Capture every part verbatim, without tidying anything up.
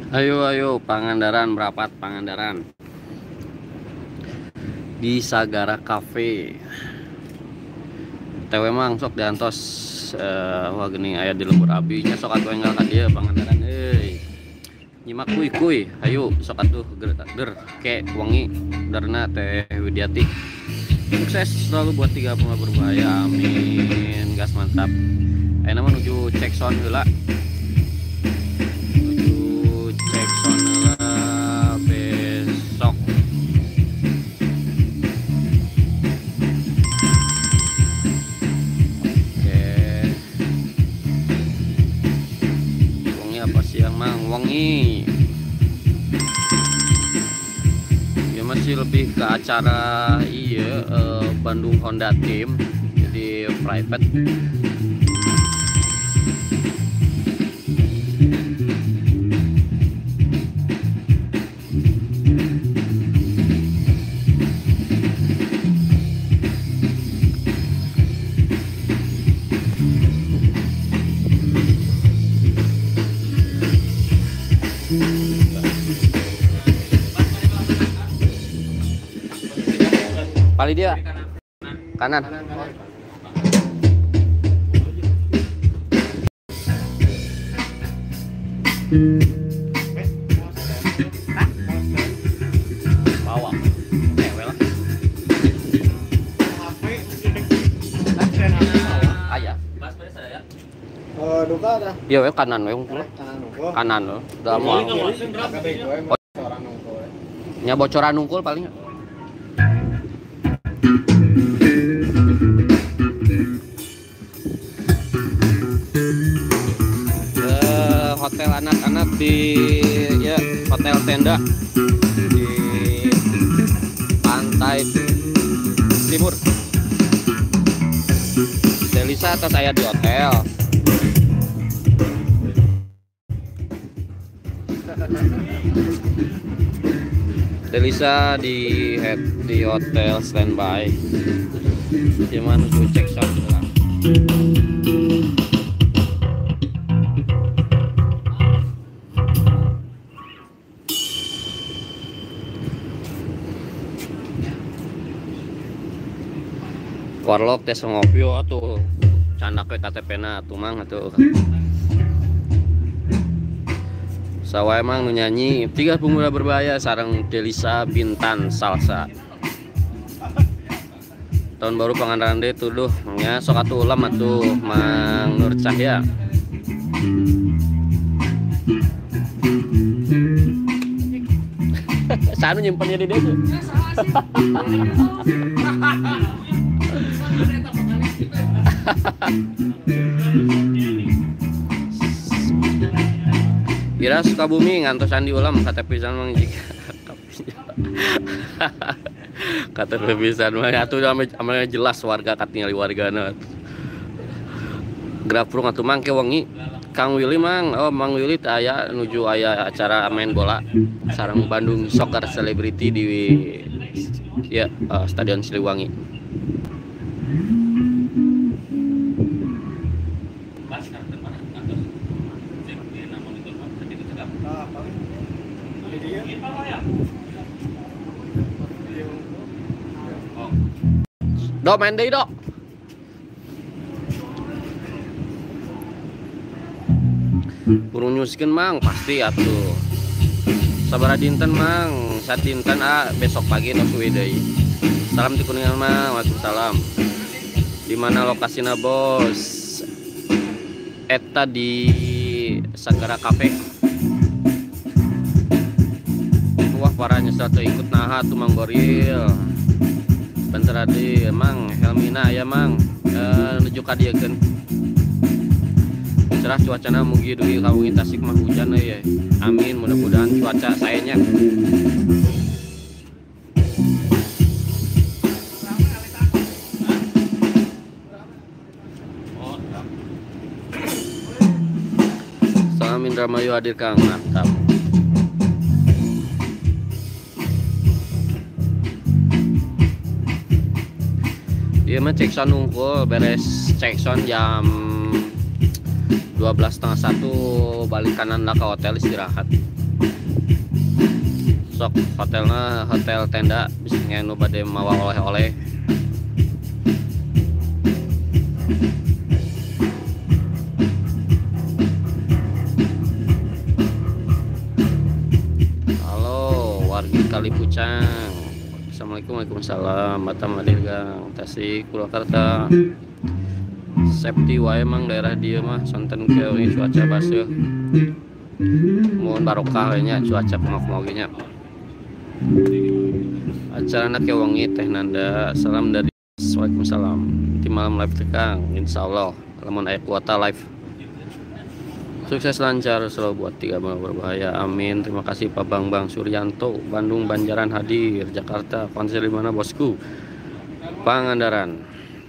Ayo ayo Pangandaran merapat Pangandaran di Sagara Cafe. T W mang sok diantos uh, wah geuning aya di lembur abdi nya sok atuh enggal ka dieu Pangandaran euy. Nyimak kuy kuy hayu sok atuh ger ke wangi darna Teh Widiati. Sukses selalu buat tiga puluh berbahaya, amin. Gas mantap. Ayeuna mah nuju cek sound heula. Nuju cek sound heula besok. Oke. Wangi apa siang mang? Wangi. Ya masih lebih ke acara iya eh, Bandung Honda Team jadi private. Pali dia kanan. Bawa ewel aya Oh, duka ada. iya we kanan we kanan lo udah mau nya bocoran nungkul paling hotel anak-anak di ya hotel tenda di pantai timur. Delisa atau saya di hotel. Delisa di head di hotel standby. Gimana tuh cek sound lah. Warlock tes ngopi atuh candak we K T P-na atuh mang atuh. Sawae mang nu nyanyi tiga pemuda berbahaya sareng Delisa Bintan Salsa. Tahun baru Pangandaran deh tuduh mangnya sok atuh ulam atuh Mang Nur Cahya. Sanu nyimpennya di dieu. Bira Sukabumi ngantosan di ulam K T P pisan mang jika K T P pisan mah atuh ame jelas warga katingali wargana. Grafrung atuh mang ke wengi Kang Willy mang, oh Mang Willy aya nuju aya acara main bola sareng Bandung Soccer Celebrity di ya uh, Stadion Siliwangi. Do main deui do. Burung nyusikeun mang pasti atuh. Sabaraha dinten mang, satinten ah besok pagi no suwi deui. Salam ti kuningan mang, waalaikumsalam. Di mana lokasina bos? Eta di Sagara Cafe. Wah parahnya satu ikut naha tuh Mang Goril. Bentar adi emang Helmina ya mang e, nuju ka dieu keun. Cerah cuacana mugi dugi kawungin Tasik mah hujan ya. Amin mudah-mudahan cuaca sayanya. Salam Indramayu hadir Kang mantap. Iya mah cek sound nungkul beres cek sound jam dua belas setengah satu balik kanan lah ke hotel istirahat. sok hotelnya hotel tenda bisa ngenu bade mawa oleh-oleh. Halo wargi Kalipucang, assalamualaikum, waalaikumsalam. Batam hadir Gang Tasik Purwakarta. Safety wae emang daerah dia mah sonten ke cuaca baseuh. Mohon barokah we nya cuaca kumaha ge nya. Acarana ke wangi teh Nanda. Salam dari Waalaikumsalam. Di malam live tekang insyaallah lamun aya kuota live. Sukses lancar selalu buat tiga berbahaya. Amin. Terima kasih Pak Bang Bang Suryanto, Bandung Banjaran hadir, Jakarta. Konser di mana bosku? Pangandaran.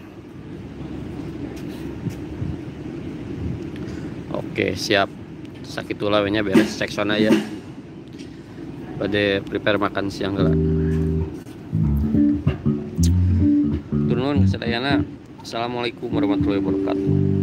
Oke, siap. Sakit ulah nya beres section aja. Pada prepare makan siang heula. Turun kesadayana. Assalamualaikum warahmatullahi wabarakatuh.